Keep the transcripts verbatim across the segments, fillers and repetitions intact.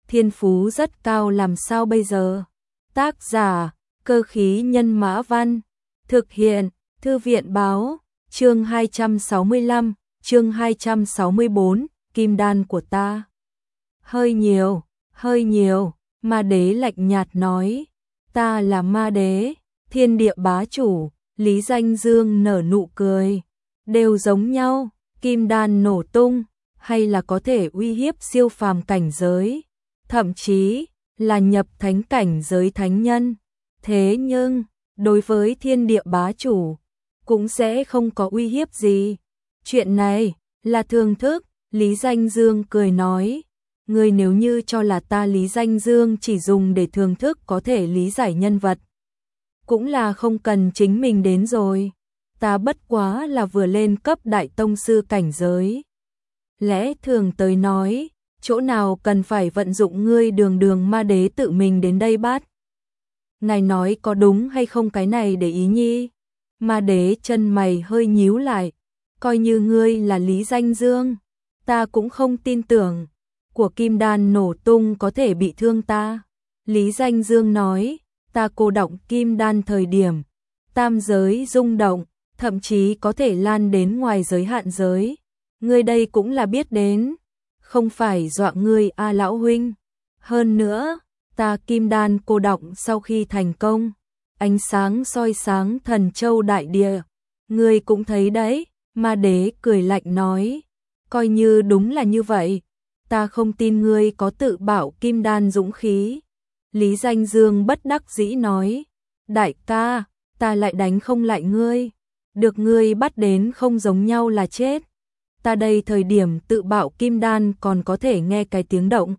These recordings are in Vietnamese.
thiên phú rất cao làm sao bây giờ? Tác giả, Cơ khí nhân mã văn, thực hiện, Thư viện báo, chương hai trăm sáu mươi lăm, chương hai trăm sáu mươi bốn, kim đan của ta. Hơi nhiều, hơi nhiều, ma đế lạnh nhạt nói, ta là ma đế, thiên địa bá chủ, Lý Danh Dương nở nụ cười, đều giống nhau, kim đan nổ tung, hay là có thể uy hiếp siêu phàm cảnh giới, thậm chí là nhập thánh cảnh giới thánh nhân. Thế nhưng, đối với thiên địa bá chủ, cũng sẽ không có uy hiếp gì. Chuyện này là thường thức, Lý Danh Dương cười nói. Ngươi nếu như cho là ta Lý Danh Dương chỉ dùng để thường thức có thể lý giải nhân vật, cũng là không cần chính mình đến rồi. Ta bất quá là vừa lên cấp đại tông sư cảnh giới. Lẽ thường tới nói, chỗ nào cần phải vận dụng ngươi đường đường ma đế tự mình đến đây bắt. Ngài nói có đúng hay không cái này để ý nhi? Ma đế chân mày hơi nhíu lại, coi như ngươi là Lý Danh Dương, ta cũng không tin tưởng, của kim đan nổ tung có thể bị thương ta. Lý Danh Dương nói, ta cô động kim đan thời điểm, tam giới rung động, thậm chí có thể lan đến ngoài giới hạn giới. Ngươi đây cũng là biết đến, không phải dọa ngươi a lão huynh. Hơn nữa, ta kim đan cô động sau khi thành công, ánh sáng soi sáng thần châu đại địa. Ngươi cũng thấy đấy, ma đế cười lạnh nói, coi như đúng là như vậy, ta không tin ngươi có tự bảo kim đan dũng khí. Lý Danh Dương bất đắc dĩ nói, đại ca, ta lại đánh không lại ngươi, được ngươi bắt đến không giống nhau là chết. Ta đây thời điểm tự bạo kim đan còn có thể nghe cái tiếng động.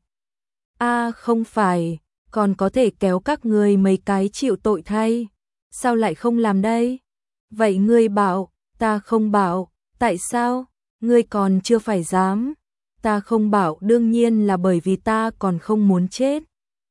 A à, không phải, còn có thể kéo các ngươi mấy cái chịu tội thay. Sao lại không làm đây? Vậy ngươi bảo, ta không bảo, tại sao? Ngươi còn chưa phải dám. Ta không bảo đương nhiên là bởi vì ta còn không muốn chết.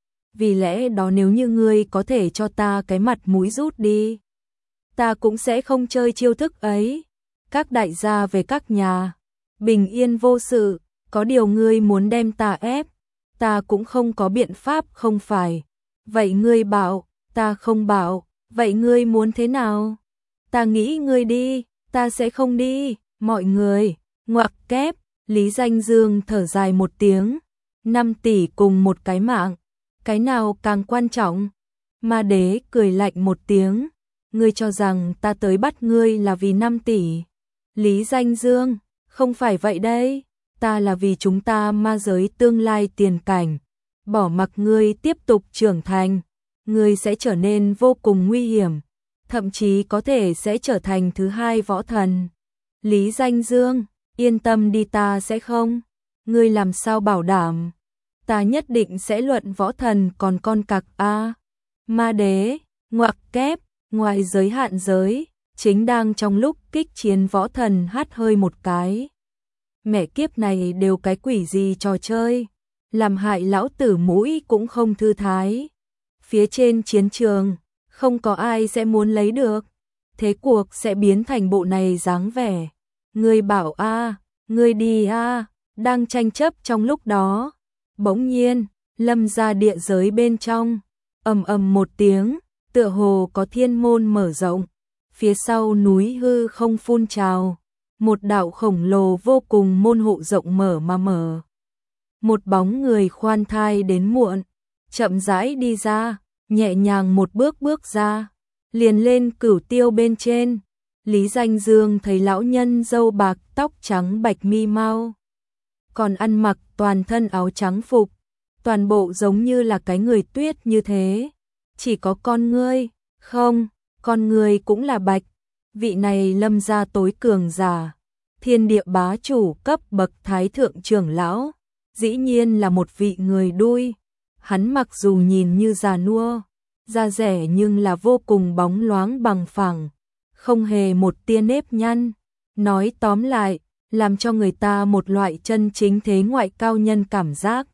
Vì lẽ đó nếu như ngươi có thể cho ta cái mặt mũi rút đi, ta cũng sẽ không chơi chiêu thức ấy. Các đại gia về các nhà, bình yên vô sự, có điều ngươi muốn đem ta ép, ta cũng không có biện pháp không phải. Vậy ngươi bảo, ta không bảo, vậy ngươi muốn thế nào? Ta nghĩ ngươi đi, ta sẽ không đi, mọi người, ngoặc kép, Lý Danh Dương thở dài một tiếng, năm tỷ cùng một cái mạng, cái nào càng quan trọng? Ma đế cười lạnh một tiếng, ngươi cho rằng ta tới bắt ngươi là vì năm tỷ. Lý Danh Dương, không phải vậy đây, ta là vì chúng ta ma giới tương lai tiền cảnh, bỏ mặc ngươi tiếp tục trưởng thành, ngươi sẽ trở nên vô cùng nguy hiểm, thậm chí có thể sẽ trở thành thứ hai võ thần. Lý Danh Dương, yên tâm đi ta sẽ không, ngươi làm sao bảo đảm, ta nhất định sẽ luận võ thần còn con cặc a. Ma đế, ngoặc kép, ngoài giới hạn giới, chính đang trong lúc kích chiến võ thần hắt hơi một cái. Mẹ kiếp này đều cái quỷ gì trò chơi, làm hại lão tử mũi cũng không thư thái. Phía trên chiến trường, không có ai sẽ muốn lấy được, thế cuộc sẽ biến thành bộ này dáng vẻ. Ngươi bảo a, à, ngươi đi a, à, đang tranh chấp trong lúc đó. Bỗng nhiên, lâm ra địa giới bên trong, ầm ầm một tiếng, tựa hồ có thiên môn mở rộng, phía sau núi hư không phun trào, một đạo khổng lồ vô cùng môn hộ rộng mở mà mở. Một bóng người khoan thai đến muộn, chậm rãi đi ra, nhẹ nhàng một bước bước ra, liền lên cửu tiêu bên trên. Lý Danh Dương thấy lão nhân râu bạc tóc trắng bạch mi mau, còn ăn mặc toàn thân áo trắng phục, toàn bộ giống như là cái người tuyết như thế, chỉ có con ngươi, không, con ngươi cũng là bạch. Vị này lâm gia tối cường giả, thiên địa bá chủ cấp bậc thái thượng trưởng lão, dĩ nhiên là một vị người đuôi. Hắn mặc dù nhìn như già nua, da rẻ nhưng là vô cùng bóng loáng bằng phẳng, không hề một tia nếp nhăn. Nói tóm lại, làm cho người ta một loại chân chính thế ngoại cao nhân cảm giác.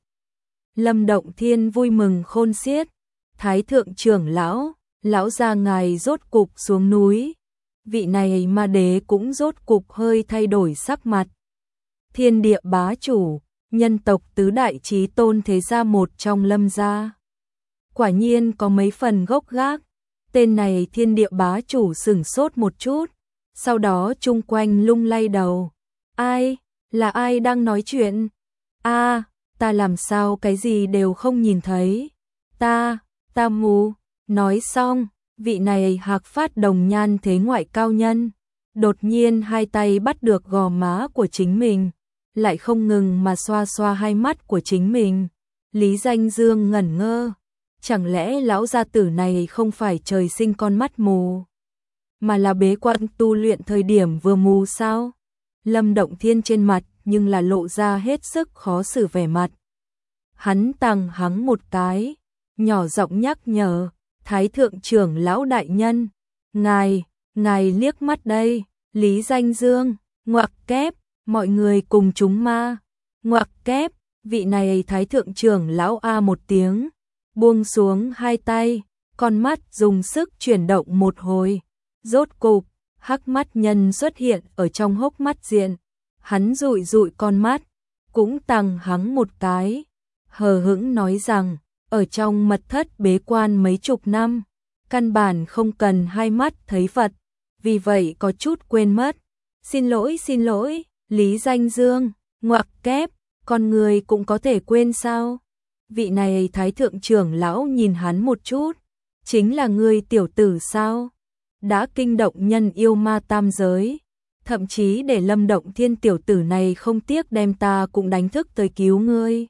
Lâm Động Thiên vui mừng khôn xiết, thái thượng trưởng lão, lão gia ngài rốt cục xuống núi. Vị này ma đế cũng rốt cục hơi thay đổi sắc mặt. Thiên địa bá chủ, nhân tộc tứ đại chí tôn thế gia một trong Lâm gia. Quả nhiên có mấy phần gốc gác, tên này thiên địa bá chủ sửng sốt một chút, sau đó chung quanh lung lay đầu. Ai? Là ai đang nói chuyện? A, à, ta làm sao cái gì đều không nhìn thấy? Ta, ta mù. Nói xong, vị này Hạc Phát đồng nhan thế ngoại cao nhân, đột nhiên hai tay bắt được gò má của chính mình, lại không ngừng mà xoa xoa hai mắt của chính mình. Lý Danh Dương ngẩn ngơ, chẳng lẽ lão gia tử này không phải trời sinh con mắt mù, mà là bế quan tu luyện thời điểm vừa mù sao? Lâm Động Thiên trên mặt nhưng là lộ ra hết sức khó xử vẻ mặt. Hắn tằng hắng một cái, nhỏ giọng nhắc nhở, Thái thượng trưởng lão đại nhân, ngài, ngài liếc mắt đây. Lý Danh Dương, ngoặc kép, mọi người cùng chúng ma, ngoặc kép, vị này Thái thượng trưởng lão a một tiếng, buông xuống hai tay, con mắt dùng sức chuyển động một hồi, rốt cục, hắc mắt nhân xuất hiện ở trong hốc mắt diện, hắn dụi dụi con mắt, cũng tằng hắng một cái, hờ hững nói rằng, ở trong mật thất bế quan mấy chục năm, căn bản không cần hai mắt thấy Phật, vì vậy có chút quên mất. Xin lỗi, xin lỗi, Lý Danh Dương, ngoặc kép, con người cũng có thể quên sao? Vị này Thái thượng trưởng lão nhìn hắn một chút, chính là người tiểu tử sao? Đã kinh động nhân yêu ma tam giới, thậm chí để Lâm Động Thiên tiểu tử này không tiếc đem ta cũng đánh thức tới cứu ngươi.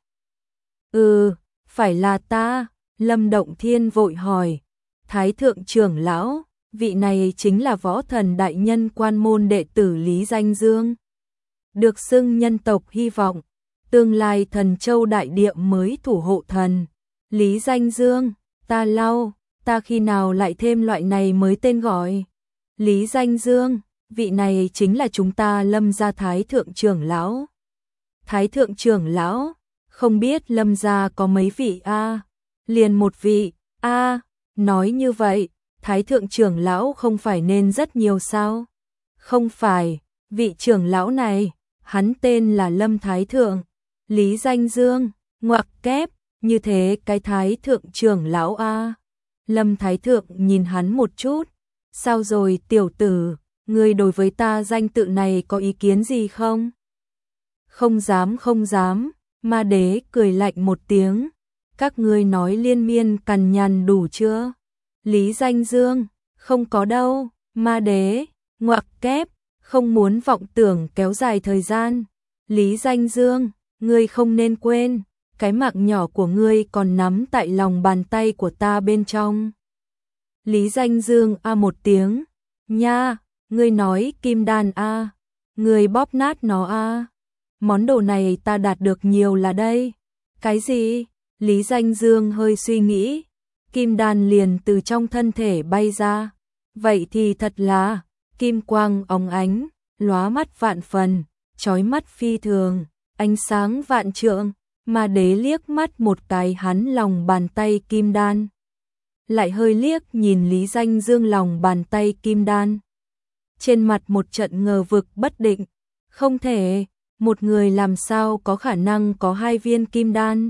Ừ, phải là ta, Lâm Động Thiên vội hỏi. Thái thượng trưởng lão, vị này chính là võ thần đại nhân quan môn đệ tử Lý Danh Dương. Được xưng nhân tộc hy vọng, tương lai thần châu đại địa mới thủ hộ thần. Lý Danh Dương, ta lau, ta khi nào lại thêm loại này mới tên gọi. Lý Danh Dương, vị này chính là chúng ta Lâm gia Thái thượng trưởng lão. Thái thượng trưởng lão, không biết Lâm gia có mấy vị a? À? Liền một vị, a, à, nói như vậy, Thái thượng trưởng lão không phải nên rất nhiều sao? Không phải, vị trưởng lão này, hắn tên là Lâm Thái thượng. Lý Danh Dương, ngoặc kép, như thế cái Thái thượng trưởng lão a. À? Lâm Thái thượng nhìn hắn một chút, sao rồi tiểu tử, ngươi đối với ta danh tự này có ý kiến gì không? Không dám không dám, Ma Đế cười lạnh một tiếng, các ngươi nói liên miên cằn nhằn đủ chưa? Lý Danh Dương, không có đâu, Ma Đế, ngoặc kép, không muốn vọng tưởng kéo dài thời gian. Lý Danh Dương, ngươi không nên quên, cái mạng nhỏ của ngươi còn nắm tại lòng bàn tay của ta bên trong. Lý Danh Dương a một tiếng, nha, ngươi nói kim đan a, ngươi bóp nát nó a. Món đồ này ta đạt được nhiều là đây. Cái gì? Lý Danh Dương hơi suy nghĩ, kim đan liền từ trong thân thể bay ra. Vậy thì thật là, kim quang óng ánh, lóa mắt vạn phần, chói mắt phi thường, ánh sáng vạn trượng. Ma Đế liếc mắt một cái hắn lòng bàn tay kim đan, lại hơi liếc nhìn Lý Danh Dương lòng bàn tay kim đan. Trên mặt một trận ngờ vực bất định, không thể, một người làm sao có khả năng có hai viên kim đan.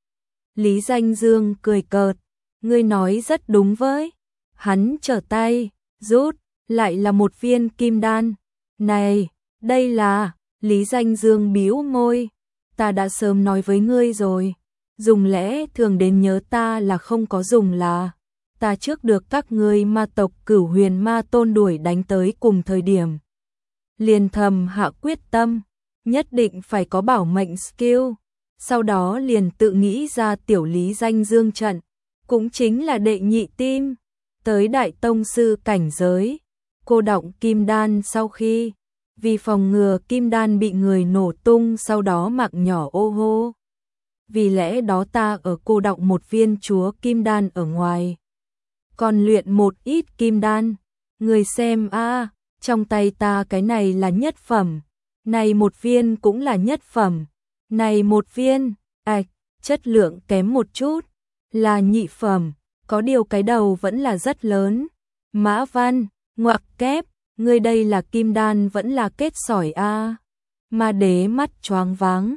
Lý Danh Dương cười cợt, ngươi nói rất đúng với. Hắn trở tay, rút, lại là một viên kim đan. Này, đây là, Lý Danh Dương bĩu môi, ta đã sớm nói với ngươi rồi, dùng lẽ thường đến nhớ ta là không có dùng là, ta trước được các ngươi ma tộc Cửu Huyền Ma Tôn đuổi đánh tới cùng thời điểm. Liền thầm hạ quyết tâm, nhất định phải có bảo mệnh skill, sau đó liền tự nghĩ ra tiểu Lý Danh Dương trận, cũng chính là đệ nhị tim, tới đại tông sư cảnh giới, cô động kim đan sau khi, vì phòng ngừa kim đan bị người nổ tung sau đó mạng nhỏ ô hô. Vì lẽ đó ta ở cô động một viên chúa kim đan ở ngoài, còn luyện một ít kim đan, người xem a, à, trong tay ta cái này là nhất phẩm, này một viên cũng là nhất phẩm, này một viên, ạch, à, chất lượng kém một chút, là nhị phẩm, có điều cái đầu vẫn là rất lớn. Mã Văn, ngoặc kép, ngươi đây là kim đan vẫn là kết sỏi a. Ma Đế mắt choáng váng,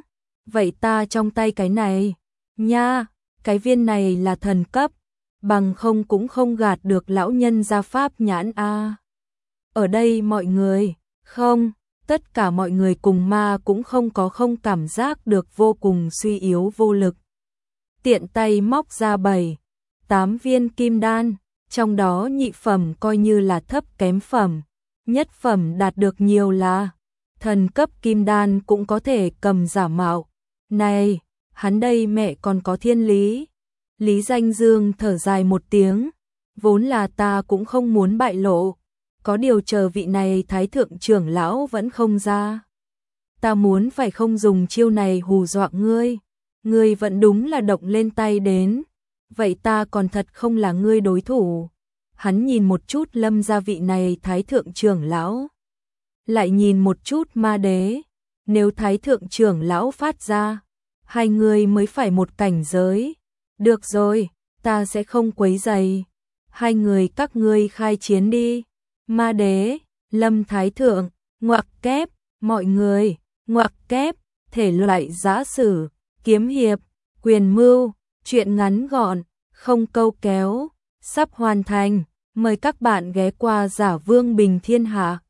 vậy ta trong tay cái này, nha, cái viên này là thần cấp, bằng không cũng không gạt được lão nhân gia pháp nhãn a. Ở đây mọi người, không, tất cả mọi người cùng ma cũng không có không cảm giác được vô cùng suy yếu vô lực. Tiện tay móc ra bảy, tám viên kim đan, trong đó nhị phẩm coi như là thấp kém phẩm, nhất phẩm đạt được nhiều là thần cấp kim đan cũng có thể cầm giả mạo. Này, hắn đây mẹ còn có thiên lý. Lý Danh Dương thở dài một tiếng, vốn là ta cũng không muốn bại lộ, có điều chờ vị này thái thượng trưởng lão vẫn không ra. Ta muốn phải không dùng chiêu này hù dọa ngươi, ngươi vẫn đúng là động lên tay đến, vậy ta còn thật không là ngươi đối thủ. Hắn nhìn một chút Lâm gia vị này thái thượng trưởng lão, lại nhìn một chút ma đế, nếu thái thượng trưởng lão phát ra, hai người mới phải một cảnh giới. Được rồi, ta sẽ không quấy rầy. Hai người các ngươi khai chiến đi. Ma đế, Lâm thái thượng, ngoặc kép, mọi người, ngoặc kép, thể loại giã sử, kiếm hiệp, quyền mưu, truyện ngắn gọn, không câu kéo, sắp hoàn thành. Mời các bạn ghé qua Giả Vương Bình Thiên Hạ.